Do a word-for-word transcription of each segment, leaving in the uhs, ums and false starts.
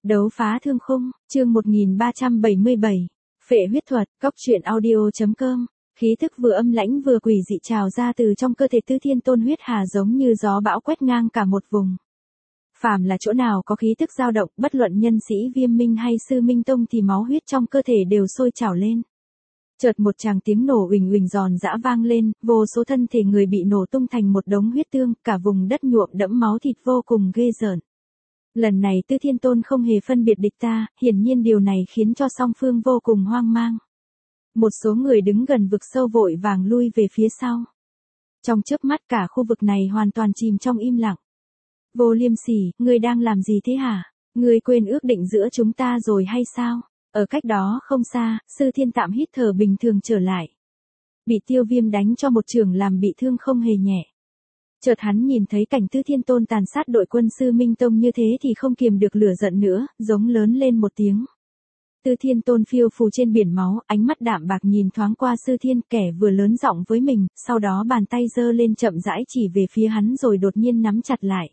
Đấu phá thương khung, chương một nghìn ba trăm bảy mươi bảy. Phệ huyết thuật, cóc truyện audio.com. Khí thức vừa âm lãnh vừa quỷ dị trào ra từ trong cơ thể Tư Thiên Tôn. Huyết hà giống như gió bão quét ngang cả một vùng. Phàm là chỗ nào có khí thức dao động, bất luận nhân sĩ Viêm Minh hay Sư Minh Tông thì máu huyết trong cơ thể đều sôi trào lên. Chợt một tràng tiếng nổ uỳnh uỳnh giòn giã vang lên, vô số thân thể người bị nổ tung thành một đống huyết tương, cả vùng đất nhuộm đẫm máu thịt vô cùng ghê rợn. Lần này Tư Thiên Tôn không hề phân biệt địch ta, hiển nhiên điều này khiến cho song phương vô cùng hoang mang. Một số người đứng gần vực sâu vội vàng lui về phía sau. Trong chớp mắt cả khu vực này hoàn toàn chìm trong im lặng. Vô Liêm Sỉ, ngươi đang làm gì thế hả? Ngươi quên ước định giữa chúng ta rồi hay sao? Ở cách đó không xa, Sư Thiên tạm hít thở bình thường trở lại. Bị Tiêu Viêm đánh cho một chưởng làm bị thương không hề nhẹ. Chợt hắn nhìn thấy cảnh Tư Thiên Tôn tàn sát đội quân Sư Minh Tông như thế thì không kiềm được lửa giận nữa, giống lớn lên một tiếng. Tư Thiên Tôn phiêu phù trên biển máu, ánh mắt đạm bạc nhìn thoáng qua Sư Thiên, kẻ vừa lớn giọng với mình, sau đó bàn tay giơ lên chậm rãi chỉ về phía hắn rồi đột nhiên nắm chặt lại.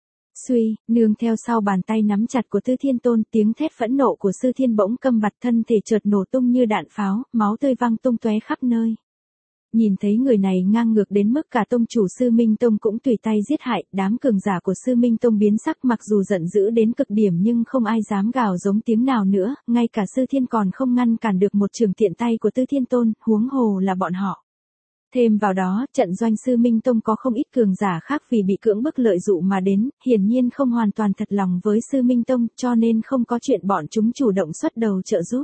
Suy, nương theo sau bàn tay nắm chặt của Tư Thiên Tôn, tiếng thét phẫn nộ của Sư Thiên bỗng câm bặt, thân thể chợt nổ tung như đạn pháo, máu tươi văng tung tóe khắp nơi. Nhìn thấy người này ngang ngược đến mức cả tông chủ Sư Minh Tông cũng tùy tay giết hại, đám cường giả của Sư Minh Tông biến sắc, mặc dù giận dữ đến cực điểm nhưng không ai dám gào giống tiếng nào nữa, ngay cả Sư Thiên còn không ngăn cản được một trường tiện tay của Tư Thiên Tôn, huống hồ là bọn họ. Thêm vào đó, trận doanh Sư Minh Tông có không ít cường giả khác vì bị cưỡng bức lợi dụ mà đến, hiển nhiên không hoàn toàn thật lòng với Sư Minh Tông, cho nên không có chuyện bọn chúng chủ động xuất đầu trợ giúp.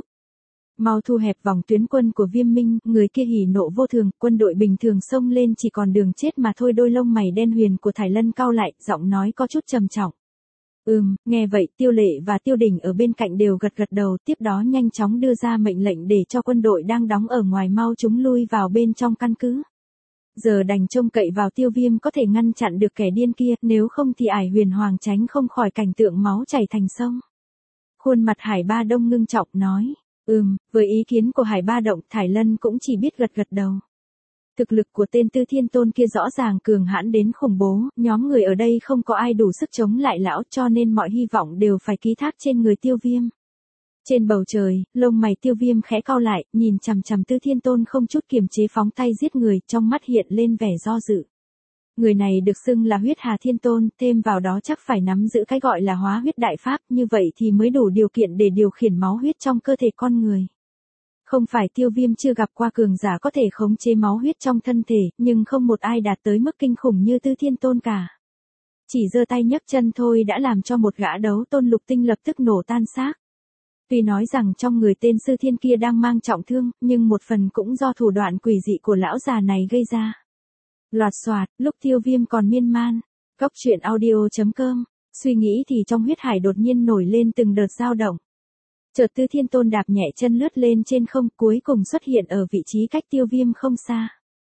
Mau thu hẹp vòng tuyến quân của Viêm Minh, người kia hỉ nộ vô thường, quân đội bình thường xông lên chỉ còn đường chết mà thôi. Đôi lông mày đen huyền của Thải Lân cau lại, giọng nói có chút trầm trọng. Ừm, nghe vậy, Tiêu Lệ và Tiêu Đình ở bên cạnh đều gật gật đầu, tiếp đó nhanh chóng đưa ra mệnh lệnh để cho quân đội đang đóng ở ngoài mau chúng lui vào bên trong căn cứ. Giờ đành trông cậy vào Tiêu Viêm có thể ngăn chặn được kẻ điên kia, nếu không thì Ải Huyền Hoàng tránh không khỏi cảnh tượng máu chảy thành sông. Khuôn mặt Hải Ba Đông ngưng trọng nói. Ừm, với ý kiến của Hải Ba Động, Thải Lân cũng chỉ biết gật gật đầu. Thực lực của tên Tư Thiên Tôn kia rõ ràng cường hãn đến khủng bố, nhóm người ở đây không có ai đủ sức chống lại lão, cho nên mọi hy vọng đều phải ký thác trên người Tiêu Viêm. Trên bầu trời, lông mày Tiêu Viêm khẽ cau lại, nhìn chằm chằm Tư Thiên Tôn không chút kiềm chế phóng tay giết người, trong mắt hiện lên vẻ do dự. Người này được xưng là Huyết Hà Thiên Tôn, thêm vào đó chắc phải nắm giữ cái gọi là hóa huyết đại pháp, như vậy thì mới đủ điều kiện để điều khiển máu huyết trong cơ thể con người. Không phải Tiêu Viêm chưa gặp qua cường giả có thể khống chế máu huyết trong thân thể, nhưng không một ai đạt tới mức kinh khủng như Tư Thiên Tôn cả. Chỉ giơ tay nhấc chân thôi đã làm cho một gã đấu tôn lục tinh lập tức nổ tan xác. Tuy nói rằng trong người tên Sư Thiên kia đang mang trọng thương, nhưng một phần cũng do thủ đoạn quỷ dị của lão già này gây ra. Loạt xoạt, lúc Tiêu Viêm còn miên man, cóc truyện audio.com, suy nghĩ thì trong huyết hải đột nhiên nổi lên từng đợt dao động. Chợt Tư Thiên Tôn đạp nhẹ chân lướt lên trên không, cuối cùng xuất hiện ở vị trí cách Tiêu Viêm không xa.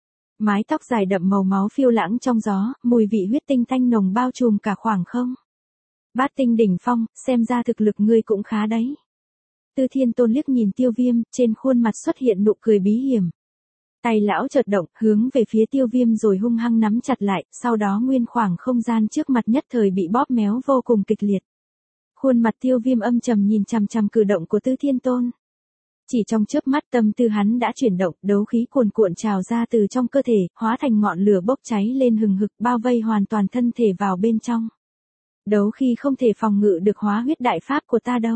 Mái tóc dài đậm màu máu phiêu lãng trong gió, mùi vị huyết tinh thanh nồng bao trùm cả khoảng không. Bát tinh đỉnh phong, xem ra thực lực ngươi cũng khá đấy. Tư Thiên Tôn liếc nhìn Tiêu Viêm, trên khuôn mặt xuất hiện nụ cười bí hiểm. Tay lão chợt động, hướng về phía Tiêu Viêm rồi hung hăng nắm chặt lại, sau đó nguyên khoảng không gian trước mặt nhất thời bị bóp méo vô cùng kịch liệt. Khuôn mặt Tiêu Viêm âm trầm nhìn chằm chằm cử động của Tư Thiên Tôn. Chỉ trong chớp mắt tâm tư hắn đã chuyển động, đấu khí cuồn cuộn trào ra từ trong cơ thể, hóa thành ngọn lửa bốc cháy lên hừng hực, bao vây hoàn toàn thân thể vào bên trong. Đấu khí không thể phòng ngự được hóa huyết đại pháp của ta đâu.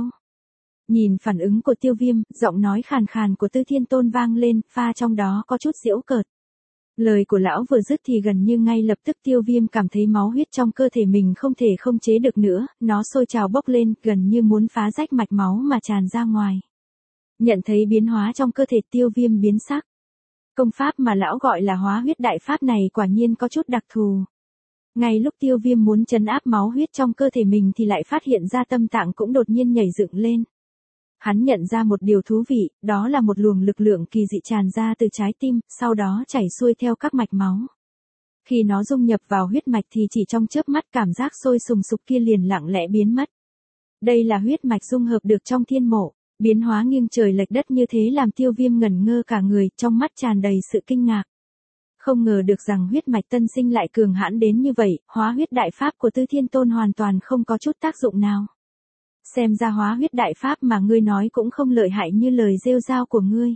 Nhìn phản ứng của Tiêu Viêm, giọng nói khàn khàn của Tư Thiên Tôn vang lên, pha trong đó có chút giễu cợt. Lời của lão vừa dứt thì gần như ngay lập tức Tiêu Viêm cảm thấy máu huyết trong cơ thể mình không thể không chế được nữa, nó sôi trào bốc lên, gần như muốn phá rách mạch máu mà tràn ra ngoài. Nhận thấy biến hóa trong cơ thể, Tiêu Viêm biến sắc. Công pháp mà lão gọi là hóa huyết đại pháp này quả nhiên có chút đặc thù. Ngay lúc Tiêu Viêm muốn trấn áp máu huyết trong cơ thể mình thì lại phát hiện ra tâm tạng cũng đột nhiên nhảy dựng lên. Hắn nhận ra một điều thú vị, đó là một luồng lực lượng kỳ dị tràn ra từ trái tim, sau đó chảy xuôi theo các mạch máu. Khi nó dung nhập vào huyết mạch thì chỉ trong chớp mắt cảm giác sôi sùng sục kia liền lặng lẽ biến mất. Đây là huyết mạch dung hợp được trong thiên mộ, biến hóa nghiêng trời lệch đất như thế làm Tiêu Viêm ngẩn ngơ cả người, trong mắt tràn đầy sự kinh ngạc. Không ngờ được rằng huyết mạch tân sinh lại cường hãn đến như vậy, hóa huyết đại pháp của Tư Thiên Tôn hoàn toàn không có chút tác dụng nào. Xem ra hóa huyết đại pháp mà ngươi nói cũng không lợi hại như lời rêu rao của ngươi.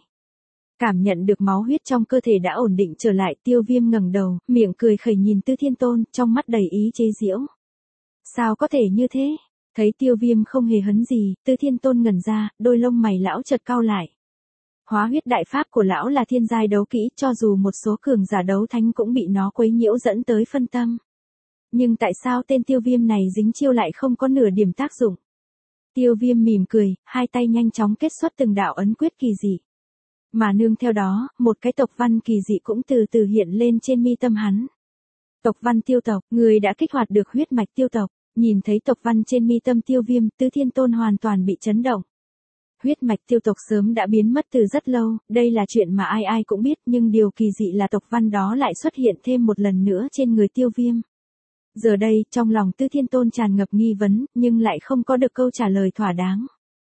Cảm nhận được máu huyết trong cơ thể đã ổn định trở lại, Tiêu Viêm ngẩng đầu, miệng cười khẩy nhìn Tư Thiên Tôn, trong mắt đầy ý chế giễu. Sao có thể như thế? Thấy Tiêu Viêm không hề hấn gì, Tư Thiên Tôn ngẩn ra, đôi lông mày lão chợt cau lại. Hóa huyết đại pháp của lão là thiên giai đấu kỹ, cho dù một số cường giả đấu thánh cũng bị nó quấy nhiễu dẫn tới phân tâm. Nhưng tại sao tên Tiêu Viêm này dính chiêu lại không có nửa điểm tác dụng? Tiêu Viêm mỉm cười, hai tay nhanh chóng kết xuất từng đạo ấn quyết kỳ dị. Mà nương theo đó, một cái tộc văn kỳ dị cũng từ từ hiện lên trên mi tâm hắn. Tộc văn tiêu tộc, người đã kích hoạt được huyết mạch tiêu tộc. Nhìn thấy tộc văn trên mi tâm Tiêu Viêm, Tư Thiên Tôn hoàn toàn bị chấn động. Huyết mạch tiêu tộc sớm đã biến mất từ rất lâu, đây là chuyện mà ai ai cũng biết, nhưng điều kỳ dị là tộc văn đó lại xuất hiện thêm một lần nữa trên người Tiêu Viêm. Giờ đây, trong lòng Tư Thiên Tôn tràn ngập nghi vấn, nhưng lại không có được câu trả lời thỏa đáng.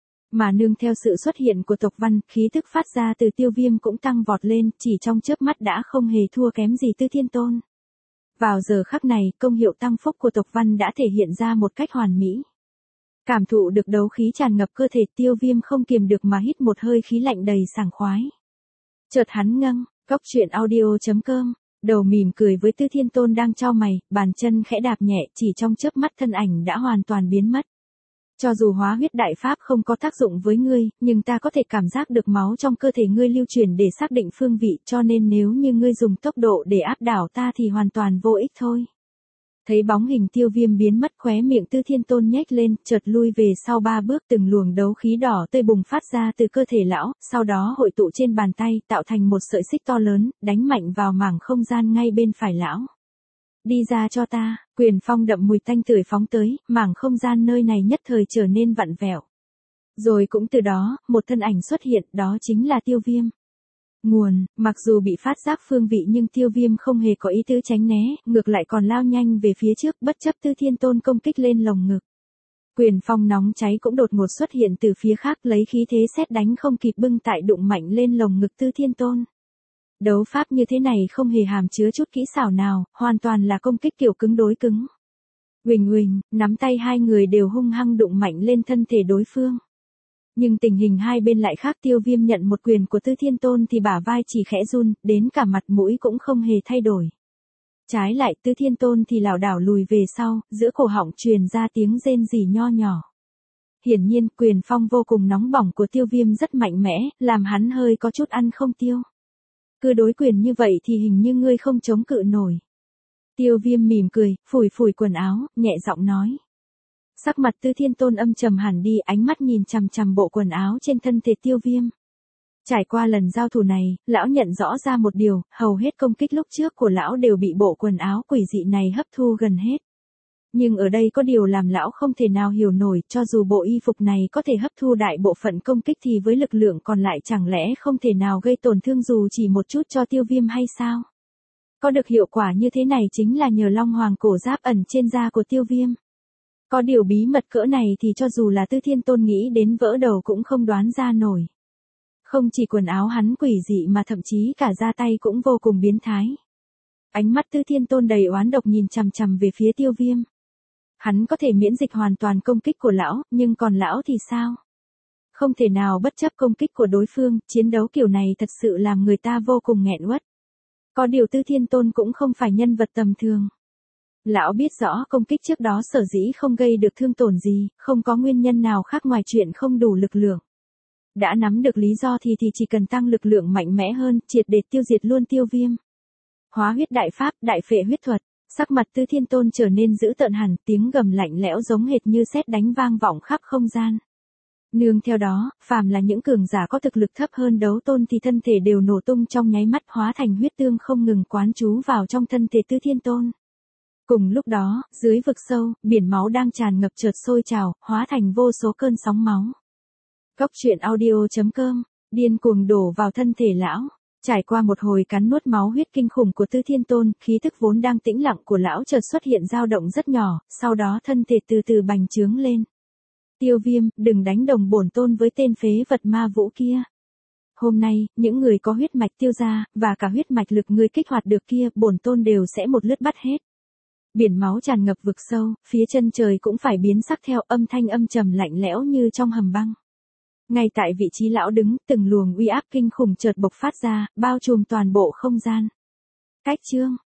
Mà nương theo sự xuất hiện của tộc văn, khí thức phát ra từ Tiêu Viêm cũng tăng vọt lên, chỉ trong chớp mắt đã không hề thua kém gì Tư Thiên Tôn. Vào giờ khắc này, công hiệu tăng phúc của tộc văn đã thể hiện ra một cách hoàn mỹ. Cảm thụ được đấu khí tràn ngập cơ thể, Tiêu Viêm không kiềm được mà hít một hơi khí lạnh đầy sảng khoái. Chợt hắn ngâng, cốc truyện audio chấm com, đầu mỉm cười với Tư Thiên Tôn đang chau mày, bàn chân khẽ đạp nhẹ, chỉ trong chớp mắt thân ảnh đã hoàn toàn biến mất. Cho dù hóa huyết đại pháp không có tác dụng với ngươi, nhưng ta có thể cảm giác được máu trong cơ thể ngươi lưu truyền để xác định phương vị, cho nên nếu như ngươi dùng tốc độ để áp đảo ta thì hoàn toàn vô ích thôi. Thấy bóng hình Tiêu Viêm biến mất, khóe miệng Tư Thiên Tôn nhếch lên, chợt lui về sau ba bước, từng luồng đấu khí đỏ tươi bùng phát ra từ cơ thể lão, sau đó hội tụ trên bàn tay, tạo thành một sợi xích to lớn, đánh mạnh vào mảng không gian ngay bên phải lão. Đi ra cho ta, quyền phong đậm mùi tanh tưởi phóng tới, mảng không gian nơi này nhất thời trở nên vặn vẹo. Rồi cũng từ đó, một thân ảnh xuất hiện, đó chính là Tiêu Viêm. Nguồn, mặc dù bị phát giác phương vị nhưng Tiêu Viêm không hề có ý tứ tránh né, ngược lại còn lao nhanh về phía trước, bất chấp Tư Thiên Tôn công kích lên lồng ngực. Quyền phong nóng cháy cũng đột ngột xuất hiện từ phía khác, lấy khí thế sét đánh không kịp bưng tại đụng mạnh lên lồng ngực Tư Thiên Tôn. Đấu pháp như thế này không hề hàm chứa chút kỹ xảo nào, hoàn toàn là công kích kiểu cứng đối cứng. Huỳnh huỳnh, nắm tay hai người đều hung hăng đụng mạnh lên thân thể đối phương. Nhưng tình hình hai bên lại khác, Tiêu Viêm nhận một quyền của Tư Thiên Tôn thì bả vai chỉ khẽ run, đến cả mặt mũi cũng không hề thay đổi. Trái lại Tư Thiên Tôn thì lảo đảo lùi về sau, giữa cổ họng truyền ra tiếng rên rỉ nho nhỏ. Hiển nhiên, quyền phong vô cùng nóng bỏng của Tiêu Viêm rất mạnh mẽ, làm hắn hơi có chút ăn không tiêu. Cứ đối quyền như vậy thì hình như ngươi không chống cự nổi. Tiêu Viêm mỉm cười, phủi phủi quần áo, nhẹ giọng nói. Sắc mặt Tư Thiên Tôn âm trầm hẳn đi, ánh mắt nhìn chằm chằm bộ quần áo trên thân thể Tiêu Viêm. Trải qua lần giao thủ này, lão nhận rõ ra một điều, hầu hết công kích lúc trước của lão đều bị bộ quần áo quỷ dị này hấp thu gần hết. Nhưng ở đây có điều làm lão không thể nào hiểu nổi, cho dù bộ y phục này có thể hấp thu đại bộ phận công kích thì với lực lượng còn lại chẳng lẽ không thể nào gây tổn thương dù chỉ một chút cho Tiêu Viêm hay sao? Có được hiệu quả như thế này chính là nhờ Long Hoàng cổ giáp ẩn trên da của Tiêu Viêm. Có điều bí mật cỡ này thì cho dù là Tư Thiên Tôn nghĩ đến vỡ đầu cũng không đoán ra nổi. Không chỉ quần áo hắn quỷ dị mà thậm chí cả da tay cũng vô cùng biến thái. Ánh mắt Tư Thiên Tôn đầy oán độc nhìn chằm chằm về phía Tiêu Viêm. Hắn có thể miễn dịch hoàn toàn công kích của lão, nhưng còn lão thì sao? Không thể nào bất chấp công kích của đối phương, chiến đấu kiểu này thật sự làm người ta vô cùng nghẹn uất. Có điều Tư Thiên Tôn cũng không phải nhân vật tầm thường. Lão biết rõ công kích trước đó sở dĩ không gây được thương tổn gì, không có nguyên nhân nào khác ngoài chuyện không đủ lực lượng. Đã nắm được lý do thì thì chỉ cần tăng lực lượng mạnh mẽ hơn, triệt để tiêu diệt luôn Tiêu Viêm. Hóa huyết đại pháp, đại phệ huyết thuật, sắc mặt Tư Thiên Tôn trở nên dữ tợn hẳn, tiếng gầm lạnh lẽo giống hệt như sét đánh vang vọng khắp không gian. Nương theo đó, phàm là những cường giả có thực lực thấp hơn đấu tôn thì thân thể đều nổ tung trong nháy mắt, hóa thành huyết tương không ngừng quán trú vào trong thân thể Tư Thiên Tôn. Cùng lúc đó, dưới vực sâu, biển máu đang tràn ngập chợt sôi trào, hóa thành vô số cơn sóng máu. Cốc truyện audio chấm com, điên cuồng đổ vào thân thể lão. Trải qua một hồi cắn nuốt máu huyết kinh khủng của Tư Thiên Tôn, khí thức vốn đang tĩnh lặng của lão chợt xuất hiện dao động rất nhỏ, sau đó thân thể từ từ bành trướng lên. Tiêu Viêm, đừng đánh đồng bổn tôn với tên phế vật ma vũ kia. Hôm nay, những người có huyết mạch Tiêu gia, và cả huyết mạch lực ngươi kích hoạt được kia, bổn tôn đều sẽ một lướt bắt hết. Biển máu tràn ngập vực sâu, phía chân trời cũng phải biến sắc theo, âm thanh âm trầm lạnh lẽo như trong hầm băng. Ngay tại vị trí lão đứng, từng luồng uy áp kinh khủng chợt bộc phát ra, bao trùm toàn bộ không gian. Cách chương